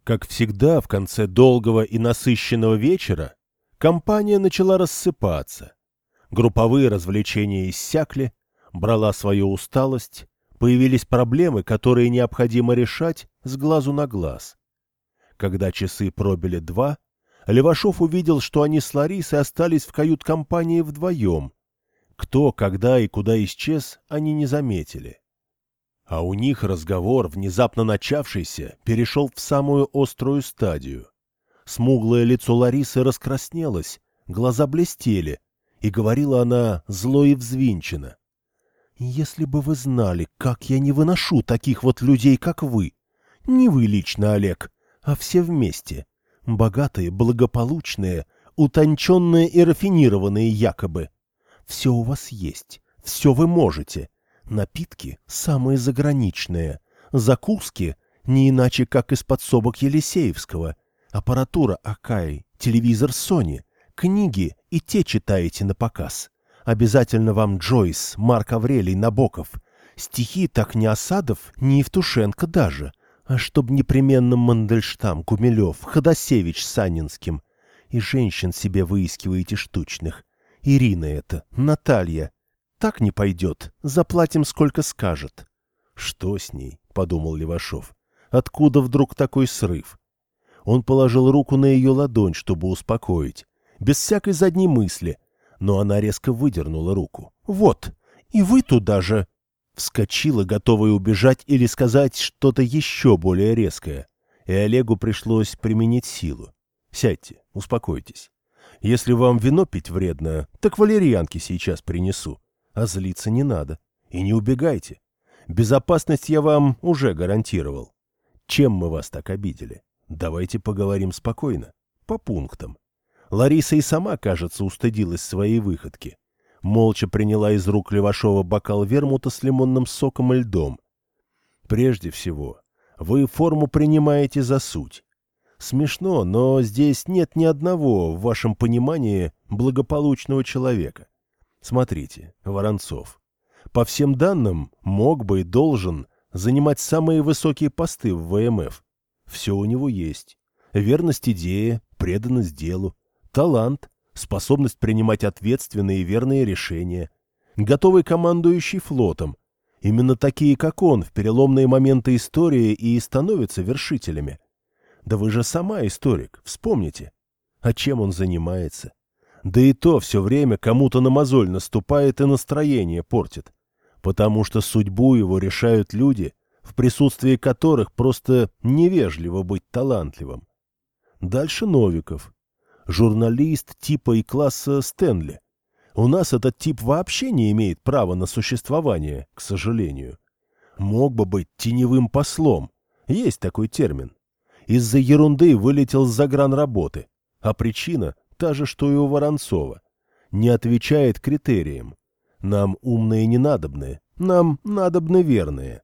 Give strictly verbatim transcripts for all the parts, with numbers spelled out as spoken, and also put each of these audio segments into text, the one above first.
Как всегда, в конце долгого и насыщенного вечера компания начала рассыпаться. Групповые развлечения иссякли, брала свою усталость, появились проблемы, которые необходимо решать с глазу на глаз. Когда часы пробили два, Левашов увидел, что они с Ларисой остались в кают-компании вдвоем. Кто, когда и куда исчез, они не заметили. А у них разговор, внезапно начавшийся, перешел в самую острую стадию. Смуглое лицо Ларисы раскраснелось, глаза блестели, и говорила она зло и взвинченно. «Если бы вы знали, как я не выношу таких вот людей, как вы. Не вы лично, Олег, а все вместе. Богатые, благополучные, утонченные и рафинированные якобы. Все у вас есть, все вы можете. Напитки самые заграничные, закуски не иначе, как из подсобок Елисеевского, аппаратура Акаи, телевизор Sony, книги и те читаете на показ. Обязательно вам Джойс, Марк Аврелий, Набоков. Стихи так ни Осадов, ни Евтушенко даже, а чтоб непременно Мандельштам, Гумилев, Ходосевич с Анинским. И женщин себе выискиваете штучных. Ирина это, Наталья. Так не пойдет, заплатим сколько скажет. Что с ней? — подумал Левашов. Откуда вдруг такой срыв? Он положил руку на ее ладонь, чтобы успокоить, без всякой задней мысли, но она резко выдернула руку. Вот, и вы туда же. Вскочила, готовая убежать или сказать что-то еще более резкое, и Олегу пришлось применить силу. Сядьте, успокойтесь. Если вам вино пить вредно, так валерьянки сейчас принесу. А злиться не надо. И не убегайте. Безопасность я вам уже гарантировал. Чем мы вас так обидели? Давайте поговорим спокойно, по пунктам. Лариса и сама, кажется, устыдилась своей выходки. Молча приняла из рук Левашова бокал вермута с лимонным соком и льдом. Прежде всего, вы форму принимаете за суть. Смешно, но здесь нет ни одного, в вашем понимании, благополучного человека. Смотрите, Воронцов. По всем данным, мог бы и должен занимать самые высокие посты в ВМФ. Все у него есть. Верность идее, преданность делу, талант, способность принимать ответственные и верные решения, готовый командующий флотом. Именно такие, как он, в переломные моменты истории и становятся вершителями. Да вы же сама историк, вспомните. А чем он занимается? Да и то все время кому-то на мозоль наступает и настроение портит. Потому что судьбу его решают люди, в присутствии которых просто невежливо быть талантливым. Дальше Новиков. Журналист типа и класса Стэнли. У нас этот тип вообще не имеет права на существование, к сожалению. Мог бы быть теневым послом. Есть такой термин. Из-за ерунды вылетел с загранработы. А причина та же, что и у Воронцова. Не отвечает критериям. Нам умные не надобны, нам надобны верные.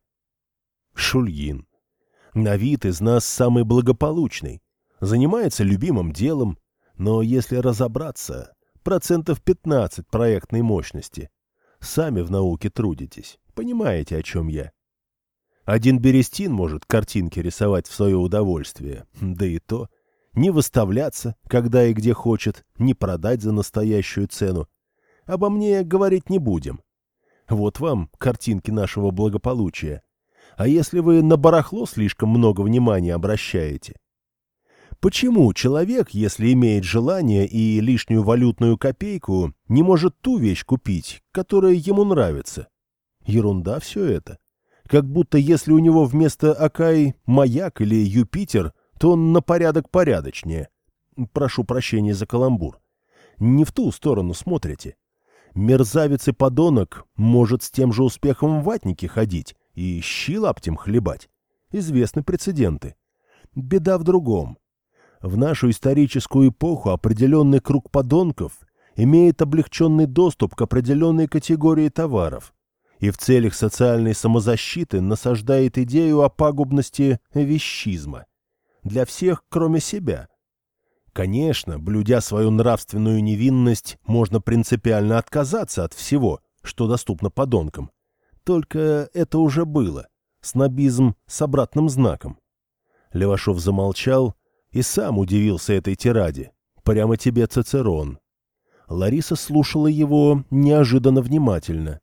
Шульгин. На вид из нас самый благополучный. Занимается любимым делом, но если разобраться, процентов пятнадцать проектной мощности. Сами в науке трудитесь, понимаете, о чем я. Один Берестин может картинки рисовать в свое удовольствие, да и то. Не выставляться, когда и где хочет, не продать за настоящую цену. Обо мне говорить не будем. Вот вам картинки нашего благополучия. А если вы на барахло слишком много внимания обращаете? Почему человек, если имеет желание и лишнюю валютную копейку, не может ту вещь купить, которая ему нравится? Ерунда все это. Как будто если у него вместо Акаи маяк или Юпитер, то он на порядок порядочнее. Прошу прощения за каламбур. Не в ту сторону смотрите. Мерзавец и подонок может с тем же успехом в ватнике ходить и щи лаптем хлебать. Известны прецеденты. Беда в другом. В нашу историческую эпоху определенный круг подонков имеет облегченный доступ к определенной категории товаров и в целях социальной самозащиты насаждает идею о пагубности вещизма. Для всех, кроме себя. Конечно, блюдя свою нравственную невинность, можно принципиально отказаться от всего, что доступно подонкам. Только это уже было. Снобизм с обратным знаком. Левашов замолчал и сам удивился этой тираде. Прямо тебе Цицерон. Лариса слушала его неожиданно внимательно.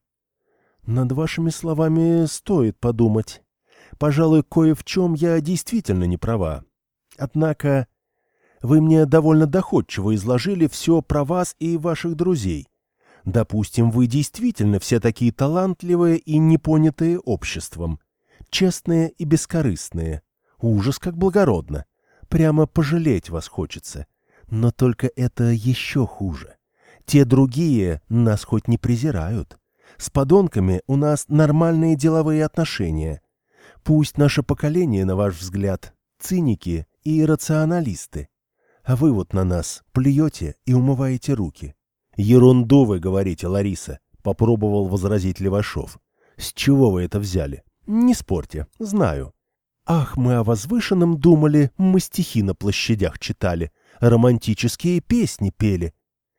«Над вашими словами стоит подумать. Пожалуй, кое в чем я действительно не права. Однако вы мне довольно доходчиво изложили все про вас и ваших друзей. Допустим, вы действительно все такие талантливые и непонятые обществом, честные и бескорыстные. Ужас, как благородно. Прямо пожалеть вас хочется. Но только это еще хуже. Те другие нас хоть не презирают. С подонками у нас нормальные деловые отношения. Пусть наше поколение, на ваш взгляд, циники и рационалисты. А вы вот на нас плюете и умываете руки». «Ерунду вы говорите, Лариса», — попробовал возразить Левашов. «С чего вы это взяли?» «Не спорьте, знаю. Ах, мы о возвышенном думали, мы стихи на площадях читали, романтические песни пели.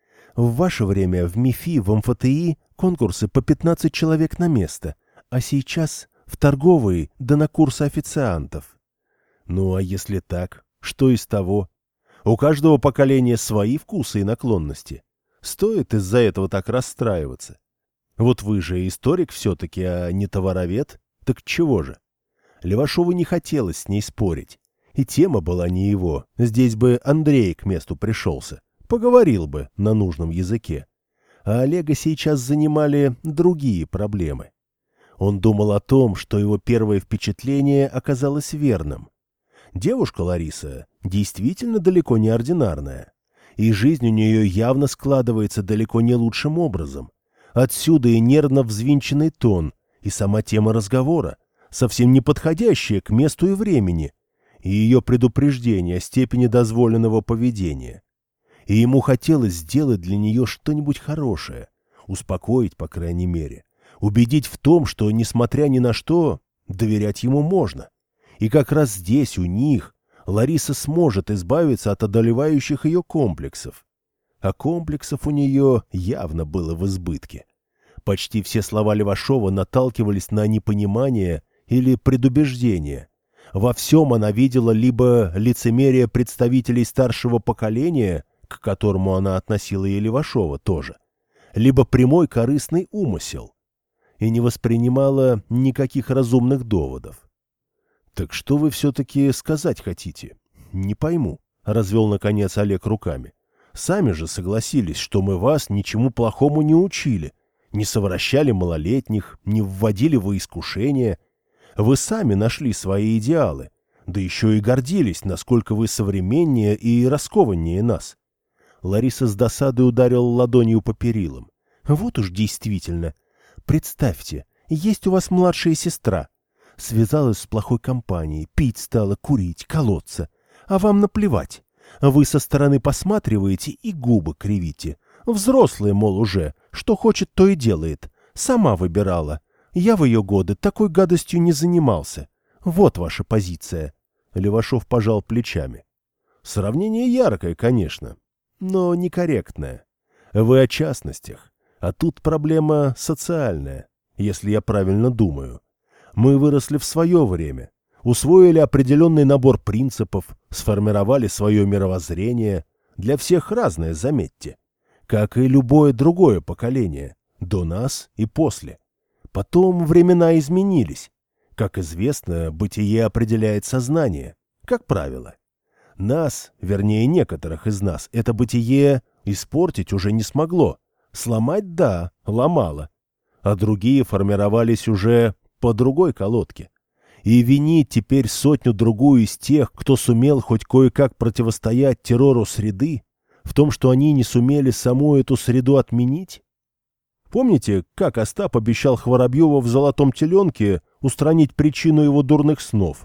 В ваше время в МИФИ, в МФТИ конкурсы по пятнадцать человек на место, а сейчас в торговые да на курсы официантов». «Ну, а если так, что из того? У каждого поколения свои вкусы и наклонности. Стоит из-за этого так расстраиваться? Вот вы же историк все-таки, а не товаровед. Так чего же?» Левашову не хотелось с ней спорить. И тема была не его. Здесь бы Андрей к месту пришелся. Поговорил бы на нужном языке. А Олега сейчас занимали другие проблемы. Он думал о том, что его первое впечатление оказалось верным. Девушка Лариса действительно далеко не ординарная. И жизнь у нее явно складывается далеко не лучшим образом. Отсюда и нервно взвинченный тон, и сама тема разговора, совсем не подходящая к месту и времени, и ее предупреждение о степени дозволенного поведения. И ему хотелось сделать для нее что-нибудь хорошее, успокоить, по крайней мере, убедить в том, что, несмотря ни на что, доверять ему можно. И как раз здесь, у них, Лариса сможет избавиться от одолевающих ее комплексов. А комплексов у нее явно было в избытке. Почти все слова Левашова наталкивались на непонимание или предубеждение. Во всем она видела либо лицемерие представителей старшего поколения, к которому она относила и Левашова тоже, либо прямой корыстный умысел, и не воспринимала никаких разумных доводов. «Так что вы все-таки сказать хотите? Не пойму», — развел наконец Олег руками. «Сами же согласились, что мы вас ничему плохому не учили, не совращали малолетних, не вводили во искушение. Вы сами нашли свои идеалы, да еще и гордились, насколько вы современнее и раскованнее нас». Лариса с досадой ударила ладонью по перилам. «Вот уж действительно. Представьте, есть у вас младшая сестра. Связалась с плохой компанией, пить стала, курить, колоться. А вам наплевать. Вы со стороны посматриваете и губы кривите. Взрослая, мол, уже. Что хочет, то и делает. Сама выбирала. Я в ее годы такой гадостью не занимался. Вот ваша позиция». Левашов пожал плечами. «Сравнение яркое, конечно, но некорректное. Вы о частностях. А тут проблема социальная, если я правильно думаю. Мы выросли в свое время, усвоили определенный набор принципов, сформировали свое мировоззрение. Для всех разное, заметьте. Как и любое другое поколение, до нас и после. Потом времена изменились. Как известно, бытие определяет сознание, как правило. Нас, вернее некоторых из нас, это бытие испортить уже не смогло. Сломать, да, ломало. А другие формировались уже по другой колодке. И винить теперь сотню-другую из тех, кто сумел хоть кое-как противостоять террору среды, в том, что они не сумели саму эту среду отменить? Помните, как Остап обещал Хворобьеву в «Золотом теленке» устранить причину его дурных снов?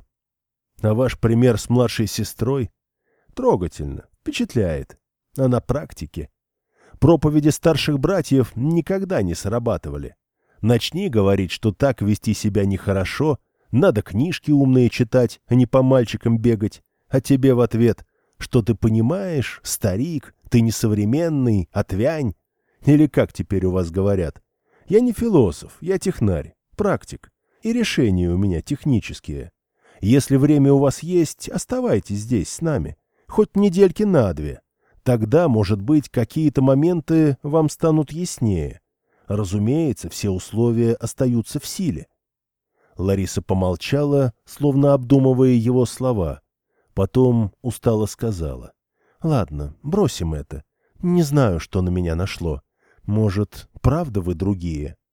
А ваш пример с младшей сестрой трогательно, впечатляет. А на практике проповеди старших братьев никогда не срабатывали. Начни говорить, что так вести себя нехорошо, надо книжки умные читать, а не по мальчикам бегать, а тебе в ответ, что ты понимаешь, старик, ты несовременный, отвянь. Или как теперь у вас говорят? Я не философ, я технарь, практик, и решения у меня технические. Если время у вас есть, оставайтесь здесь с нами, хоть недельки на две. Тогда, может быть, какие-то моменты вам станут яснее. Разумеется, все условия остаются в силе». Лариса помолчала, словно обдумывая его слова. Потом устало сказала: «Ладно, бросим это. Не знаю, что на меня нашло. Может, правда вы другие?»